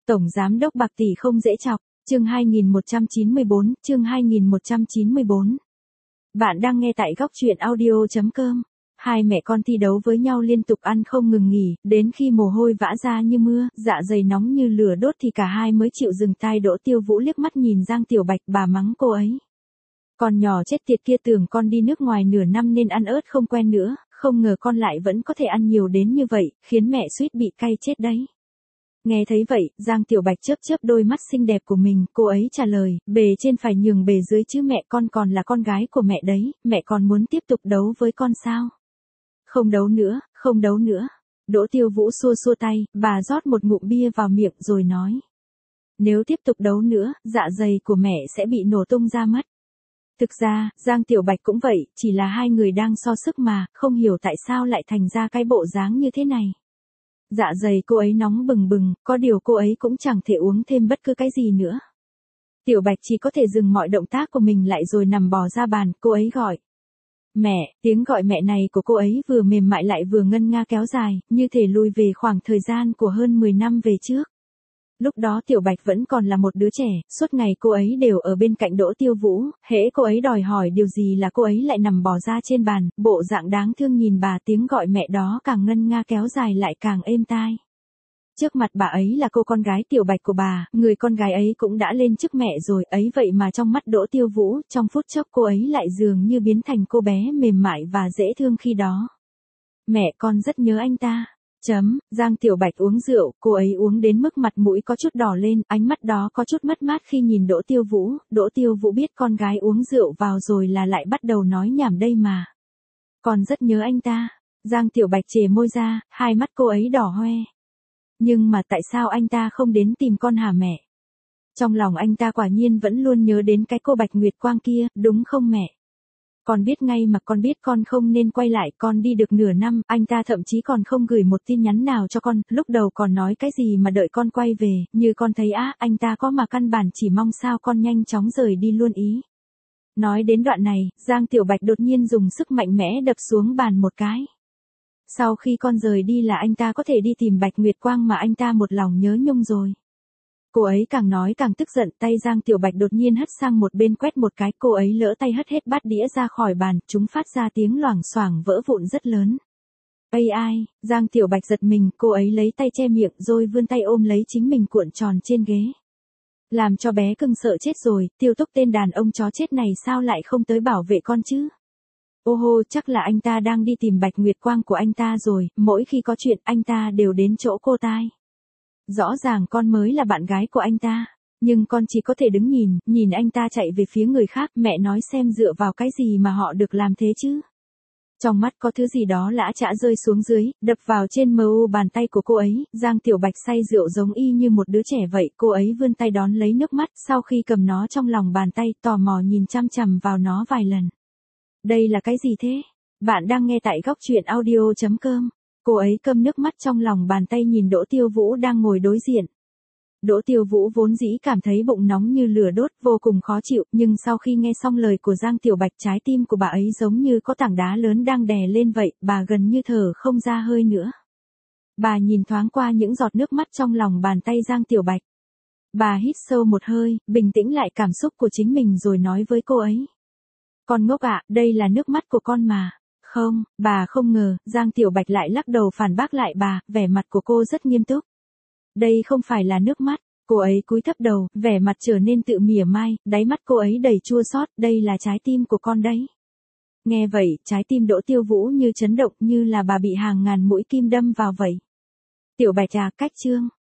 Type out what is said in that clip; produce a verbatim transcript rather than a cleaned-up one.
Tổng giám đốc bạc tỷ không dễ chọc, chương hai nghìn một trăm chín mươi bốn, chương hai nghìn một trăm chín mươi bốn. Bạn đang nghe tại góc truyện audio chấm com. Hai mẹ con thi đấu với nhau liên tục ăn không ngừng nghỉ, đến khi mồ hôi vã ra như mưa, dạ dày nóng như lửa đốt thì cả hai mới chịu dừng tay. Đỗ Tiêu Vũ liếc mắt nhìn Giang Tiểu Bạch, bà mắng cô ấy. Con nhỏ chết tiệt kia, tưởng con đi nước ngoài nửa năm nên ăn ớt không quen nữa, không ngờ con lại vẫn có thể ăn nhiều đến như vậy, khiến mẹ suýt bị cay chết đấy. Nghe thấy vậy, Giang Tiểu Bạch chớp chớp đôi mắt xinh đẹp của mình, cô ấy trả lời, bề trên phải nhường bề dưới chứ mẹ, con còn là con gái của mẹ đấy, mẹ còn muốn tiếp tục đấu với con sao? Không đấu nữa, không đấu nữa. Đỗ Tiêu Vũ xua xua tay, bà rót một ngụm bia vào miệng rồi nói. Nếu tiếp tục đấu nữa, dạ dày của mẹ sẽ bị nổ tung ra mất. Thực ra, Giang Tiểu Bạch cũng vậy, chỉ là hai người đang so sức mà, không hiểu tại sao lại thành ra cái bộ dáng như thế này. Dạ dày cô ấy nóng bừng bừng, có điều cô ấy cũng chẳng thể uống thêm bất cứ cái gì nữa. Tiểu Bạch chỉ có thể dừng mọi động tác của mình lại rồi nằm bò ra bàn, cô ấy gọi. Mẹ, tiếng gọi mẹ này của cô ấy vừa mềm mại lại vừa ngân nga kéo dài, như thể lùi về khoảng thời gian của hơn mười năm về trước. Lúc đó Tiểu Bạch vẫn còn là một đứa trẻ, suốt ngày cô ấy đều ở bên cạnh Đỗ Tiêu Vũ, hễ cô ấy đòi hỏi điều gì là cô ấy lại nằm bò ra trên bàn, bộ dạng đáng thương nhìn bà, tiếng gọi mẹ đó càng ngân nga kéo dài lại càng êm tai. Trước mặt bà ấy là cô con gái Tiểu Bạch của bà, người con gái ấy cũng đã lên chức mẹ rồi, ấy vậy mà trong mắt Đỗ Tiêu Vũ, trong phút chốc cô ấy lại dường như biến thành cô bé mềm mại và dễ thương khi đó. Mẹ, con rất nhớ anh ta. Chấm, Giang Tiểu Bạch uống rượu, cô ấy uống đến mức mặt mũi có chút đỏ lên, ánh mắt đó có chút mất mát khi nhìn Đỗ Tiêu Vũ. Đỗ Tiêu Vũ biết con gái uống rượu vào rồi là lại bắt đầu nói nhảm đây mà. Con rất nhớ anh ta. Giang Tiểu Bạch chề môi ra, hai mắt cô ấy đỏ hoe. Nhưng mà tại sao anh ta không đến tìm con hả mẹ? Trong lòng anh ta quả nhiên vẫn luôn nhớ đến cái cô Bạch Nguyệt Quang kia, đúng không mẹ? Con biết ngay mà, con biết con không nên quay lại, con đi được nửa năm, anh ta thậm chí còn không gửi một tin nhắn nào cho con, lúc đầu còn nói cái gì mà đợi con quay về, như con thấy á, anh ta có mà căn bản chỉ mong sao con nhanh chóng rời đi luôn ý. Nói đến đoạn này, Giang Tiểu Bạch đột nhiên dùng sức mạnh mẽ đập xuống bàn một cái. Sau khi con rời đi là anh ta có thể đi tìm Bạch Nguyệt Quang mà anh ta một lòng nhớ nhung rồi. Cô ấy càng nói càng tức giận, tay Giang Tiểu Bạch đột nhiên hất sang một bên quét một cái, cô ấy lỡ tay hất hết bát đĩa ra khỏi bàn, chúng phát ra tiếng loảng xoảng vỡ vụn rất lớn. Ây ai, Giang Tiểu Bạch giật mình, cô ấy lấy tay che miệng rồi vươn tay ôm lấy chính mình cuộn tròn trên ghế. Làm cho bé cưng sợ chết rồi, Tiêu Túc tên đàn ông chó chết này sao lại không tới bảo vệ con chứ? Ô hô, chắc là anh ta đang đi tìm Bạch Nguyệt Quang của anh ta rồi, mỗi khi có chuyện anh ta đều đến chỗ cô tai. Rõ ràng con mới là bạn gái của anh ta, nhưng con chỉ có thể đứng nhìn, nhìn anh ta chạy về phía người khác, mẹ nói xem dựa vào cái gì mà họ được làm thế chứ. Trong mắt có thứ gì đó lã chã rơi xuống dưới, đập vào trên mờ u bàn tay của cô ấy, Giang Tiểu Bạch say rượu giống y như một đứa trẻ vậy, cô ấy vươn tay đón lấy nước mắt, sau khi cầm nó trong lòng bàn tay, tò mò nhìn chăm chằm vào nó vài lần. Đây là cái gì thế? Bạn đang nghe tại góc truyện audio chấm com. Cô ấy câm nước mắt trong lòng bàn tay nhìn Đỗ Tiêu Vũ đang ngồi đối diện. Đỗ Tiêu Vũ vốn dĩ cảm thấy bụng nóng như lửa đốt, vô cùng khó chịu, nhưng sau khi nghe xong lời của Giang Tiểu Bạch, trái tim của bà ấy giống như có tảng đá lớn đang đè lên vậy, bà gần như thở không ra hơi nữa. Bà nhìn thoáng qua những giọt nước mắt trong lòng bàn tay Giang Tiểu Bạch. Bà hít sâu một hơi, bình tĩnh lại cảm xúc của chính mình rồi nói với cô ấy. Con ngốc ạ, đây là nước mắt của con mà. Không, bà không ngờ, Giang Tiểu Bạch lại lắc đầu phản bác lại bà, vẻ mặt của cô rất nghiêm túc. Đây không phải là nước mắt, cô ấy cúi thấp đầu, vẻ mặt trở nên tự mỉa mai, đáy mắt cô ấy đầy chua xót, đây là trái tim của con đấy. Nghe vậy, trái tim Đỗ Tiêu Vũ như chấn động, như là bà bị hàng ngàn mũi kim đâm vào vậy. Tiểu Bạch à, cách chương.